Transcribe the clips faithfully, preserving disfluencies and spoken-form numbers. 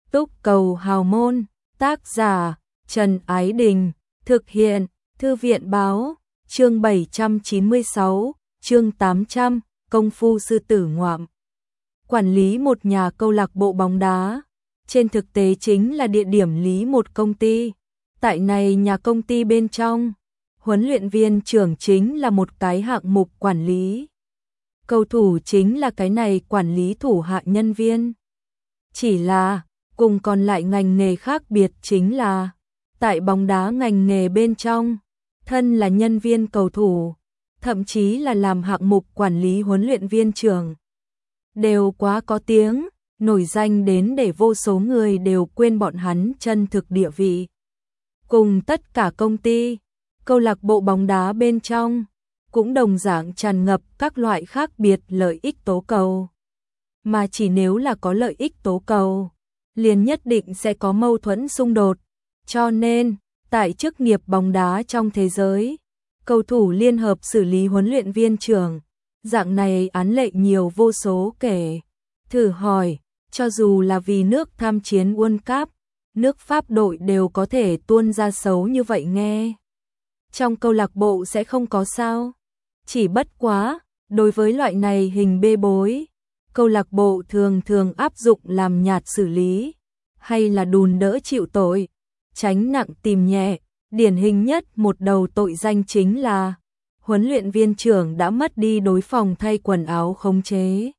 Túc Cầu Hào Môn, tác giả Trần Ái Đình, thực hiện Thư viện Báo, chương bảy trăm chín mươi sáu, chương tám trăm, Công phu sư tử ngoạm. Quản lý một nhà câu lạc bộ bóng đá, trên thực tế chính là địa điểm lý một công ty. Tại này nhà công ty bên trong, huấn luyện viên trưởng chính là một cái hạng mục quản lý. Cầu thủ chính là cái này quản lý thủ hạ nhân viên. Chỉ là, cùng còn lại ngành nghề khác biệt chính là, tại bóng đá ngành nghề bên trong, thân là nhân viên cầu thủ, thậm chí là làm hạng mục quản lý huấn luyện viên trưởng. Đều quá có tiếng, nổi danh đến để vô số người đều quên bọn hắn chân thực địa vị. Cùng tất cả công ty, câu lạc bộ bóng đá bên trong, cũng đồng dạng tràn ngập các loại khác biệt lợi ích tố cầu. Mà chỉ nếu là có lợi ích tố cầu, liền nhất định sẽ có mâu thuẫn xung đột. Cho nên, tại chức nghiệp bóng đá trong thế giới, cầu thủ liên hợp xử lý huấn luyện viên trưởng, dạng này án lệ nhiều vô số kể. Thử hỏi, cho dù là vì nước tham chiến World Cup, nước Pháp đội đều có thể tuôn ra xấu như vậy nghe. Trong câu lạc bộ sẽ không có sao. Chỉ bất quá, đối với loại này hình bê bối, câu lạc bộ thường thường áp dụng làm nhạt xử lý, hay là đùn đỡ chịu tội, tránh nặng tìm nhẹ. Điển hình nhất một đầu tội danh chính là huấn luyện viên trưởng đã mất đi đối phòng thay quần áo khống chế.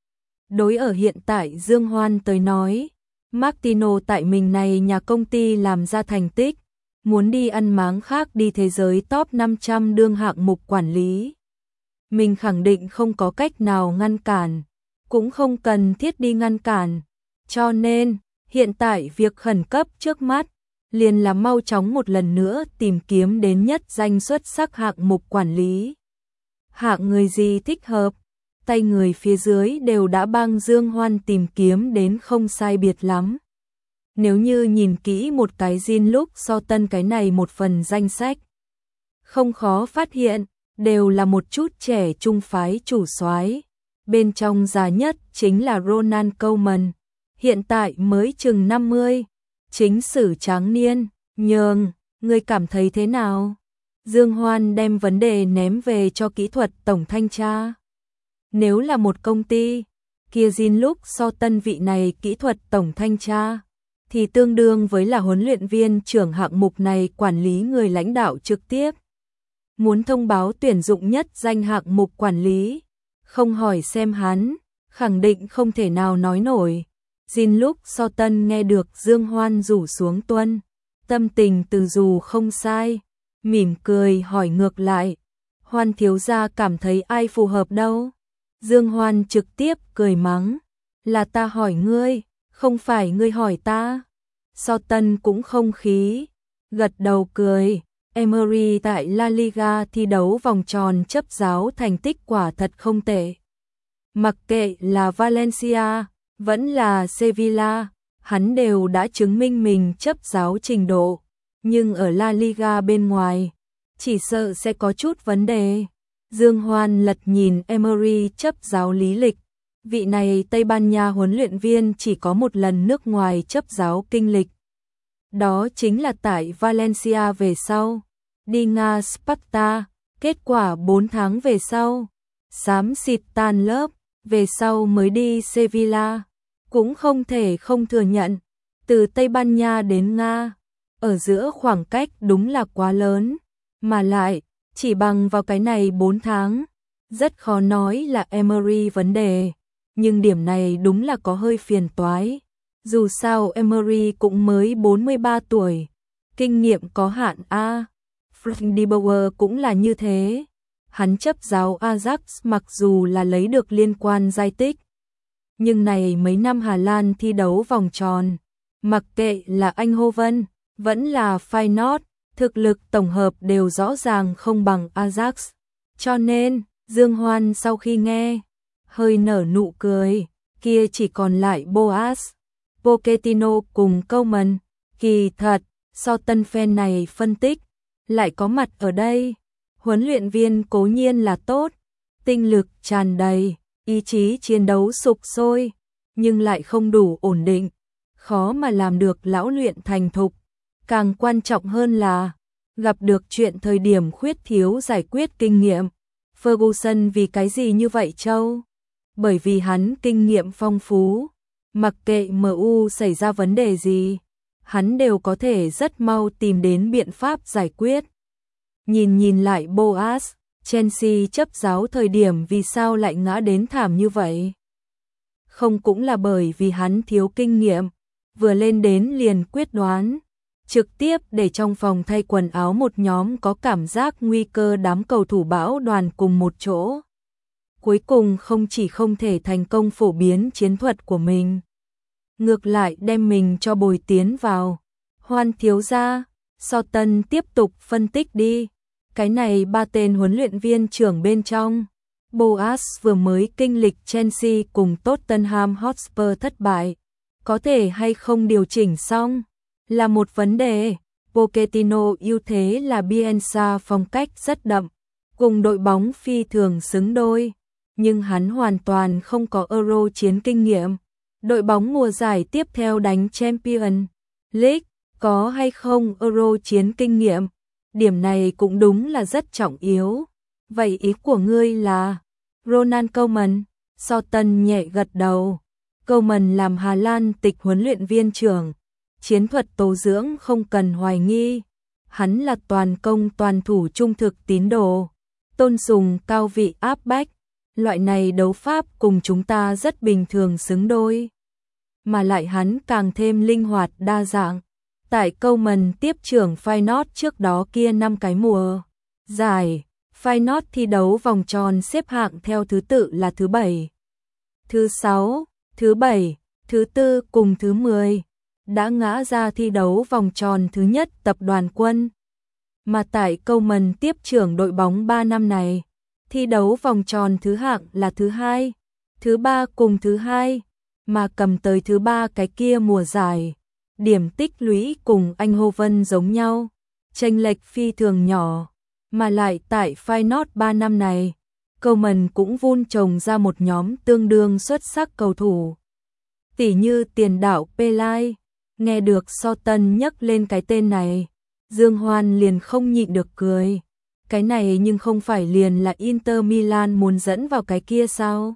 Đối ở hiện tại Dương Hoan tới nói, Martino tại mình này nhà công ty làm ra thành tích, muốn đi ăn máng khác đi thế giới top năm trăm đương hạng mục quản lý. Mình khẳng định không có cách nào ngăn cản, cũng không cần thiết đi ngăn cản. Cho nên, hiện tại việc khẩn cấp trước mắt, liền là mau chóng một lần nữa tìm kiếm đến nhất danh xuất sắc hạng mục quản lý. Hạng người gì thích hợp, tay người phía dưới đều đã bang Dương Hoan tìm kiếm đến không sai biệt lắm. Nếu như nhìn kỹ một cái Jin lúc so tân cái này một phần danh sách, không khó phát hiện, đều là một chút trẻ trung phái chủ soái. Bên trong già nhất chính là Ronald Koeman, hiện tại mới chừng năm mươi, chính sử tráng niên. Nhường, người cảm thấy thế nào? Dương Hoan đem vấn đề ném về cho kỹ thuật tổng thanh tra. Nếu là một công ty, kia Jin lúc so tân vị này kỹ thuật tổng thanh tra, thì tương đương với là huấn luyện viên trưởng hạng mục này quản lý người lãnh đạo trực tiếp. Muốn thông báo tuyển dụng nhất danh hạng mục quản lý, không hỏi xem hắn, khẳng định không thể nào nói nổi. Jin lúc so tân nghe được Dương Hoan rủ xuống tuân, tâm tình từ dù không sai, mỉm cười hỏi ngược lại, Hoan thiếu gia cảm thấy ai phù hợp đâu? Dương Hoan trực tiếp cười mắng, là ta hỏi ngươi, không phải ngươi hỏi ta. So tân cũng không khí, gật đầu cười. Emery tại La Liga thi đấu vòng tròn chấp giáo thành tích quả thật không tệ. Mặc kệ là Valencia, vẫn là Sevilla, hắn đều đã chứng minh mình chấp giáo trình độ. Nhưng ở La Liga bên ngoài, chỉ sợ sẽ có chút vấn đề. Dương Hoan lật nhìn Emery chấp giáo lý lịch. Vị này Tây Ban Nha huấn luyện viên chỉ có một lần nước ngoài chấp giáo kinh lịch. Đó chính là tại Valencia về sau, đi Nga Sparta, kết quả bốn tháng về sau, xám xịt tan lớp, về sau mới đi Sevilla. Cũng không thể không thừa nhận, từ Tây Ban Nha đến Nga, ở giữa khoảng cách đúng là quá lớn, mà lại, chỉ bằng vào cái này bốn tháng, rất khó nói là Emery vấn đề, nhưng điểm này đúng là có hơi phiền toái. Dù sao Emery cũng mới bốn mươi ba tuổi, kinh nghiệm có hạn a. Frank de Boer cũng là như thế. Hắn chấp giáo Ajax mặc dù là lấy được liên quan giai tích, nhưng này mấy năm Hà Lan thi đấu vòng tròn, mặc kệ là Eindhoven, vẫn là Feyenoord, thực lực tổng hợp đều rõ ràng không bằng Ajax. Cho nên, Dương Hoan sau khi nghe, hơi nở nụ cười, kia chỉ còn lại Boas, Pochettino cùng Koeman. Kỳ thật, so tân fan này phân tích, lại có mặt ở đây. Huấn luyện viên cố nhiên là tốt, tinh lực tràn đầy, ý chí chiến đấu sục sôi, nhưng lại không đủ ổn định. khó mà làm được lão luyện thành thục. Càng quan trọng hơn là gặp được chuyện thời điểm khuyết thiếu giải quyết kinh nghiệm. Ferguson vì cái gì như vậy châu? Bởi vì hắn kinh nghiệm phong phú, mặc kệ em u xảy ra vấn đề gì, hắn đều có thể rất mau tìm đến biện pháp giải quyết. Nhìn nhìn lại Boas, Chelsea chấp giáo thời điểm vì sao lại ngã đến thảm như vậy? Không cũng là bởi vì hắn thiếu kinh nghiệm, vừa lên đến liền quyết đoán, trực tiếp để trong phòng thay quần áo một nhóm có cảm giác nguy cơ đám cầu thủ bão đoàn cùng một chỗ. Cuối cùng không chỉ không thể thành công phổ biến chiến thuật của mình, ngược lại đem mình cho bồi tiến vào. Hoan thiếu gia, Southern tiếp tục phân tích đi. Cái này ba tên huấn luyện viên trưởng bên trong. Boas vừa mới kinh lịch Chelsea cùng Tottenham Hotspur thất bại. Có thể hay không điều chỉnh xong là một vấn đề. Pochettino ưu thế là Bielsa phong cách rất đậm, cùng đội bóng phi thường xứng đôi. Nhưng hắn hoàn toàn không có Euro chiến kinh nghiệm. Đội bóng mùa giải tiếp theo đánh Champions League, có hay không Euro chiến kinh nghiệm? Điểm này cũng đúng là rất trọng yếu. Vậy ý của ngươi là Ronald Koeman? Southern nhẹ gật đầu. Koeman làm Hà Lan tịch huấn luyện viên trưởng, chiến thuật tố dưỡng không cần hoài nghi. Hắn là toàn công toàn thủ trung thực tín đồ, tôn sùng cao vị áp bách. Loại này đấu pháp cùng chúng ta rất bình thường xứng đôi. Mà lại hắn càng thêm linh hoạt đa dạng. Tại Koeman tiếp trưởng Feyenoord trước đó kia năm cái mùa giải, Feyenoord thi đấu vòng tròn xếp hạng theo thứ tự là thứ bảy, thứ sáu, thứ bảy, thứ tư cùng thứ mười, đã ngã ra thi đấu vòng tròn thứ nhất tập đoàn quân. Mà tại Koeman tiếp trưởng đội bóng ba năm này, thi đấu vòng tròn thứ hạng là thứ hai, thứ ba cùng thứ hai, mà cầm tới thứ ba cái kia mùa giải. Điểm tích lũy cùng Eindhoven giống nhau, chênh lệch phi thường nhỏ, mà lại tại Feyenoord ba năm này, Koeman cũng vun trồng ra một nhóm tương đương xuất sắc cầu thủ. Tỉ như tiền đạo Pelai, nghe được Southern nhắc lên cái tên này, Dương Hoan liền không nhịn được cười. Cái này nhưng không phải liền là Inter Milan muốn dẫn vào cái kia sao?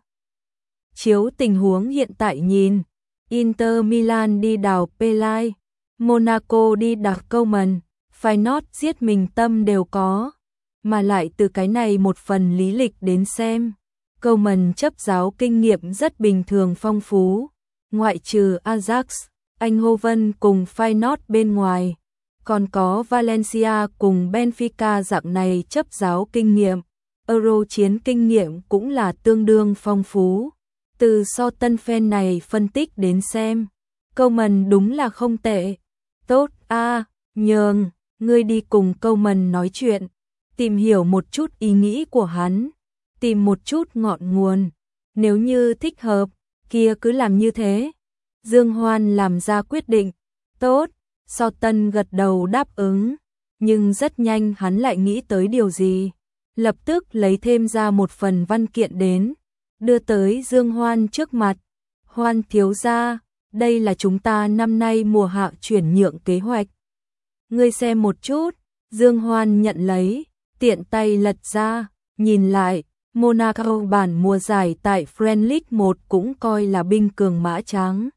Chiếu tình huống hiện tại nhìn, Inter Milan đi đào Pelai, Monaco đi đào Koeman, Feyenoord giết mình tâm đều có. Mà lại từ cái này một phần lý lịch đến xem, Koeman chấp giáo kinh nghiệm rất bình thường phong phú, ngoại trừ Ajax, Eindhoven cùng Feyenoord bên ngoài, còn có Valencia cùng Benfica dạng này chấp giáo kinh nghiệm, Euro chiến kinh nghiệm cũng là tương đương phong phú. Từ Southern fan này phân tích đến xem, Koeman đúng là không tệ. Tốt a, à, nhường, ngươi đi cùng Koeman nói chuyện, tìm hiểu một chút ý nghĩ của hắn, tìm một chút ngọn nguồn, nếu như thích hợp, kia cứ làm như thế. Dương Hoan làm ra quyết định. Tốt, Southern gật đầu đáp ứng, nhưng rất nhanh hắn lại nghĩ tới điều gì, lập tức lấy thêm ra một phần văn kiện đến, đưa tới Dương Hoan trước mặt. Hoan thiếu gia, đây là chúng ta năm nay mùa hạ chuyển nhượng kế hoạch. Ngươi xem một chút. Dương Hoan nhận lấy, tiện tay lật ra, nhìn lại, Monaco bản mùa giải tại Premier League một cũng coi là binh cường mã tráng.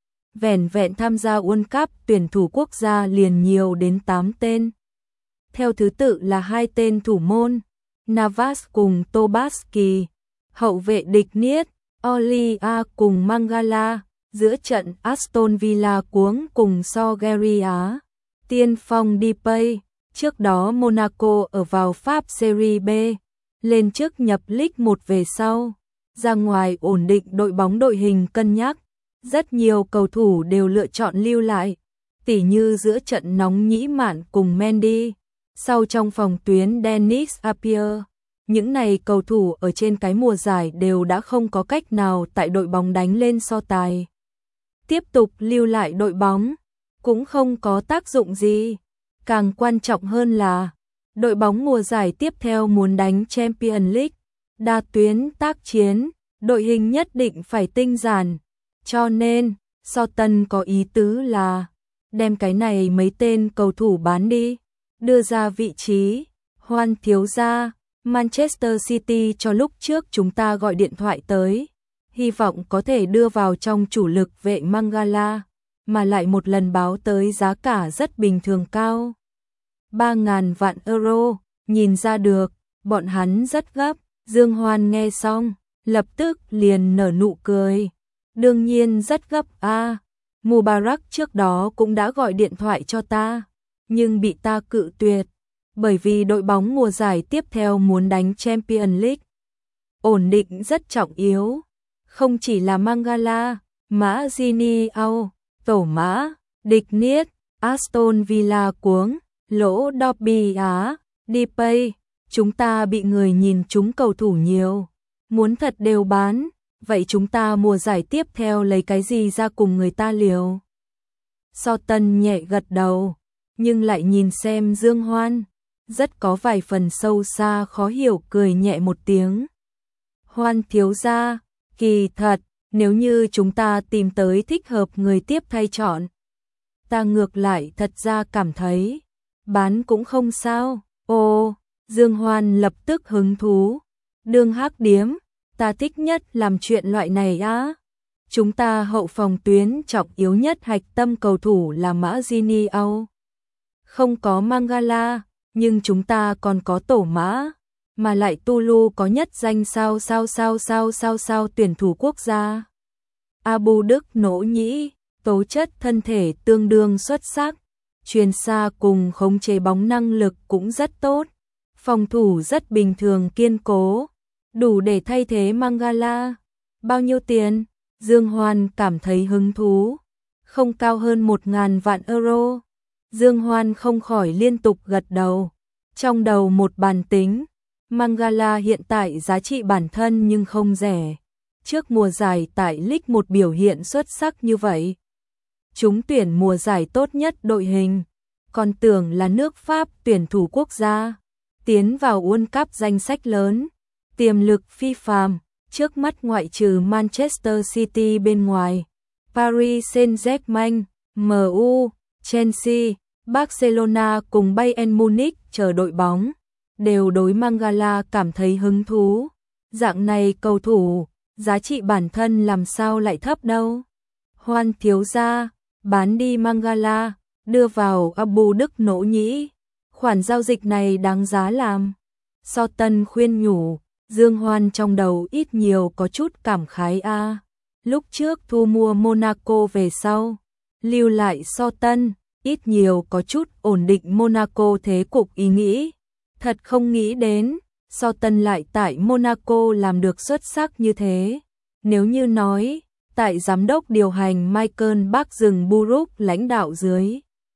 Vẻn vẹn tham gia World Cup tuyển thủ quốc gia liền nhiều đến tám tên. Theo thứ tự là hai tên thủ môn, Navas cùng Tobaski, hậu vệ địch Niết, Olia cùng Mangala, giữa trận Aston Villa cuống cùng Sogeria, tiên phong Depay. Trước đó Monaco ở vào Pháp Serie B, lên trước nhập League một về sau, ra ngoài ổn định đội bóng đội hình cân nhắc, rất nhiều cầu thủ đều lựa chọn lưu lại, tỉ như giữa trận nóng Nhĩ Mạn cùng Mendy, sau trong phòng tuyến Dennis Appiah. Những này cầu thủ ở trên cái mùa giải đều đã không có cách nào tại đội bóng đánh lên so tài. Tiếp tục lưu lại đội bóng cũng không có tác dụng gì. Càng quan trọng hơn là đội bóng mùa giải tiếp theo muốn đánh Champions League, đa tuyến tác chiến, đội hình nhất định phải tinh giản. Cho nên, Southampton có ý tứ là đem cái này mấy tên cầu thủ bán đi, đưa ra vị trí. Hoan thiếu gia, Manchester City cho lúc trước chúng ta gọi điện thoại tới, hy vọng có thể đưa vào trong chủ lực vệ Mangala, mà lại một lần báo tới giá cả rất bình thường cao. ba ngàn vạn euro, nhìn ra được, bọn hắn rất gấp. Dương Hoan nghe xong, lập tức liền nở nụ cười. Đương nhiên rất gấp a. À, Mubarak trước đó cũng đã gọi điện thoại cho ta, nhưng bị ta cự tuyệt, bởi vì đội bóng mùa giải tiếp theo muốn đánh Champions League. Ổn định rất trọng yếu, không chỉ là Mangala, Mã Giniao, Tổ Mã, Địch Niết, Aston Villa cuống, lỗ Derby Á, Depay, chúng ta bị người nhìn chúng cầu thủ nhiều, muốn thật đều bán, vậy chúng ta mùa giải tiếp theo lấy cái gì ra cùng người ta liều? Southampton nhẹ gật đầu, nhưng lại nhìn xem Dương Hoan, rất có vài phần sâu xa khó hiểu, cười nhẹ một tiếng. Hoan thiếu gia, kỳ thật, nếu như chúng ta tìm tới thích hợp người tiếp thay chọn, ta ngược lại thật ra cảm thấy, bán cũng không sao. Ồ, Dương Hoan lập tức hứng thú. Đương hắc điếm, ta thích nhất làm chuyện loại này á. Chúng ta hậu phòng tuyến trọng yếu nhất hạch tâm cầu thủ là Mã Giniao. Không có Mangala, nhưng chúng ta còn có Tổ Mã, mà lại Tulu có nhất danh sao sao sao sao sao sao tuyển thủ quốc gia. Abu Đức nỗ nhĩ, tố chất thân thể tương đương xuất sắc, chuyền xa cùng khống chế bóng năng lực cũng rất tốt, phòng thủ rất bình thường kiên cố, đủ để thay thế Mangala. Bao nhiêu tiền? Dương Hoan cảm thấy hứng thú. Không cao hơn một ngàn vạn euro. Dương Hoan không khỏi liên tục gật đầu. Trong đầu một bàn tính, Mangala hiện tại giá trị bản thân nhưng không rẻ. Trước mùa giải tại League một biểu hiện xuất sắc như vậy, trúng tuyển mùa giải tốt nhất đội hình, còn tưởng là nước Pháp tuyển thủ quốc gia, tiến vào World Cup danh sách lớn, tiềm lực phi phàm, trước mắt ngoại trừ Manchester City bên ngoài, Paris Saint-Germain, em u, Chelsea, Barcelona cùng Bayern Munich chờ đội bóng, đều đối Mangala cảm thấy hứng thú. Dạng này cầu thủ, giá trị bản thân làm sao lại thấp đâu. Hoan thiếu gia, bán đi Mangala, đưa vào Abu Đức nỗ nhĩ. Khoản giao dịch này đáng giá làm. Southampton khuyên nhủ, Dương Hoan trong đầu ít nhiều có chút cảm khái a. À. Lúc trước thu mua Monaco về sau, lưu lại Southampton, ít nhiều có chút ổn định Monaco thế cục ý nghĩ. Thật không nghĩ đến, Southampton lại tại Monaco làm được xuất sắc như thế. Nếu như nói, tại giám đốc điều hành Michael Bắc rừng Buruk lãnh đạo dưới,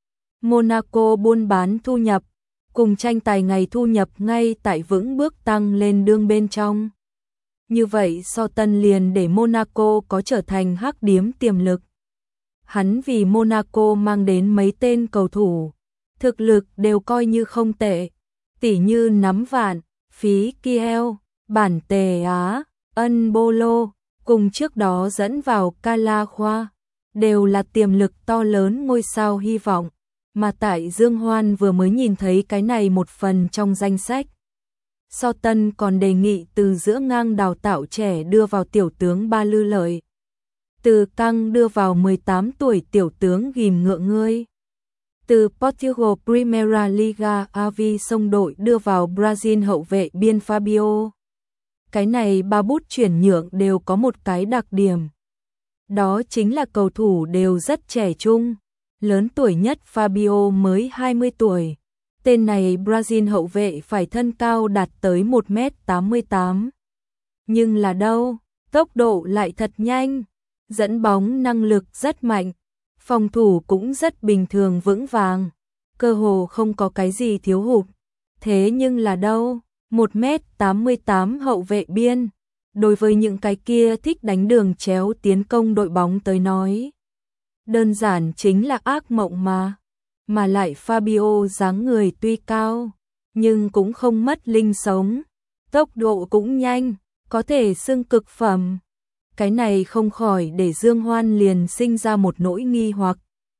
Monaco buôn bán thu nhập, cùng tranh tài ngày thu nhập ngay tại vững bước tăng lên đương bên trong. Như vậy Southampton liền để Monaco có trở thành hắc điếm tiềm lực. Hắn vì Monaco mang đến mấy tên cầu thủ, thực lực đều coi như không tệ, tỉ như Nắm Vạn, Phí Kiel, Bản Tề Á, Ân Bolo, cùng trước đó dẫn vào Cala Khoa, đều là tiềm lực to lớn ngôi sao hy vọng, mà tại Dương Hoan vừa mới nhìn thấy cái này một phần trong danh sách. Southampton còn đề nghị từ giữa ngang đào tạo trẻ đưa vào tiểu tướng Ba Lư Lợi, từ căng đưa vào mười tám tuổi tiểu tướng Ghim Ngựa Ngươi, từ Portugal Primeira Liga Avi sông đội đưa vào Brazil hậu vệ biên Fabio. Cái này ba bút chuyển nhượng đều có một cái đặc điểm, đó chính là cầu thủ đều rất trẻ trung. Lớn tuổi nhất Fabio mới hai mươi tuổi. Tên này Brazil hậu vệ phải thân cao đạt tới một mét tám mươi tám. Nhưng là đâu, tốc độ lại thật nhanh, dẫn bóng năng lực rất mạnh, phòng thủ cũng rất bình thường vững vàng, cơ hồ không có cái gì thiếu hụt. Thế nhưng là đâu, một mét tám mươi tám hậu vệ biên, đối với những cái kia thích đánh đường chéo tiến công đội bóng tới nói, đơn giản chính là ác mộng mà. Mà lại Fabio dáng người tuy cao, nhưng cũng không mất linh sống, tốc độ cũng nhanh, có thể xưng cực phẩm. Cái này không khỏi để Dương Hoan liền sinh ra một nỗi nghi hoặc.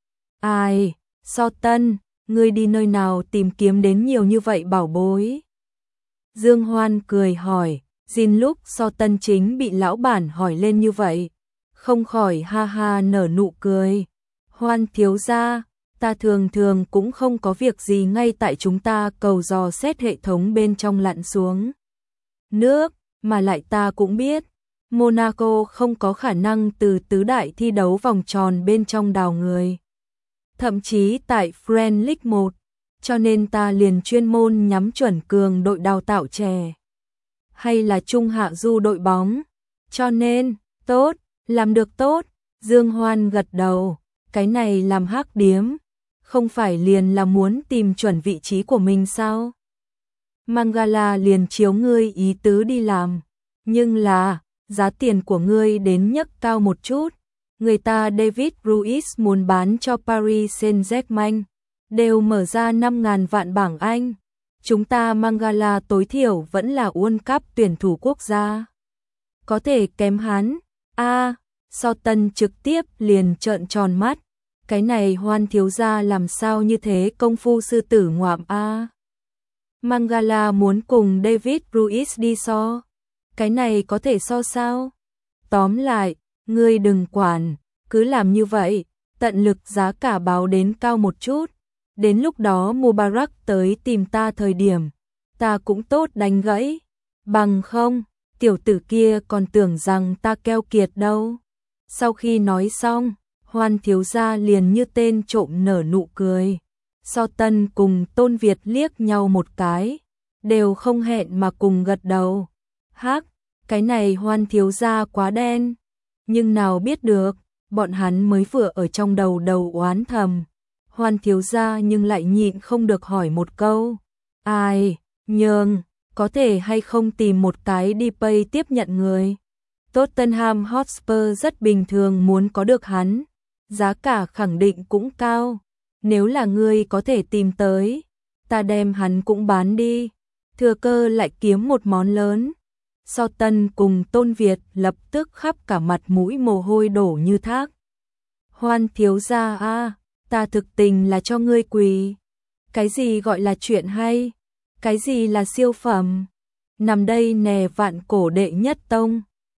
Ai, So Tân, ngươi đi nơi nào tìm kiếm đến nhiều như vậy bảo bối? Dương Hoan cười hỏi, Jin lúc So Tân chính bị lão bản hỏi lên như vậy, không khỏi ha ha nở nụ cười. Hoan thiếu gia, ta thường thường cũng không có việc gì ngay tại chúng ta cầu dò xét hệ thống bên trong lặn xuống nước, mà lại ta cũng biết, Monaco không có khả năng từ tứ đại thi đấu vòng tròn bên trong đào người. Thậm chí tại French League một, cho nên ta liền chuyên môn nhắm chuẩn cường đội đào tạo trẻ. Hay là trung hạ du đội bóng. Cho nên, tốt, làm được tốt, Dương Hoan gật đầu, cái này làm hắc điếm, không phải liền là muốn tìm chuẩn vị trí của mình sao? Mangala liền chiếu ngươi ý tứ đi làm, nhưng là, giá tiền của ngươi đến nhấc cao một chút. Người ta David Luiz muốn bán cho Paris Saint-Germain, đều mở ra năm ngàn vạn bảng Anh. Chúng ta Mangala tối thiểu vẫn là World Cup tuyển thủ quốc gia. Có thể kém hắn. A, à, So Tân trực tiếp liền trợn tròn mắt. Cái này Hoan thiếu gia làm sao như thế công phu sư tử ngoạm a. À. Mangala muốn cùng David Luiz đi so. Cái này có thể so sao? Tóm lại, ngươi đừng quản, cứ làm như vậy, tận lực giá cả báo đến cao một chút. Đến lúc đó Mubarak tới tìm ta thời điểm, ta cũng tốt đánh gãy. Bằng không, tiểu tử kia còn tưởng rằng ta keo kiệt đâu. Sau khi nói xong, Hoan thiếu gia liền như tên trộm nở nụ cười. So Tân cùng Tôn Việt liếc nhau một cái, đều không hẹn mà cùng gật đầu. Hắc, cái này Hoan thiếu gia quá đen. Nhưng nào biết được, bọn hắn mới vừa ở trong đầu đầu oán thầm. Hoan thiếu gia nhưng lại nhịn không được hỏi một câu. Ai, nhường, có thể hay không tìm một cái đi pay tiếp nhận người. Tottenham Hotspur rất bình thường muốn có được hắn. Giá cả khẳng định cũng cao. Nếu là ngươi có thể tìm tới, ta đem hắn cũng bán đi. Thừa cơ lại kiếm một món lớn. So Tân cùng Tôn Việt lập tức khắp cả mặt mũi mồ hôi đổ như thác. Hoan thiếu gia a, ta thực tình là cho ngươi quỳ. Cái gì gọi là chuyện hay? Cái gì là siêu phẩm? Nằm đây nè vạn cổ đệ nhất tông.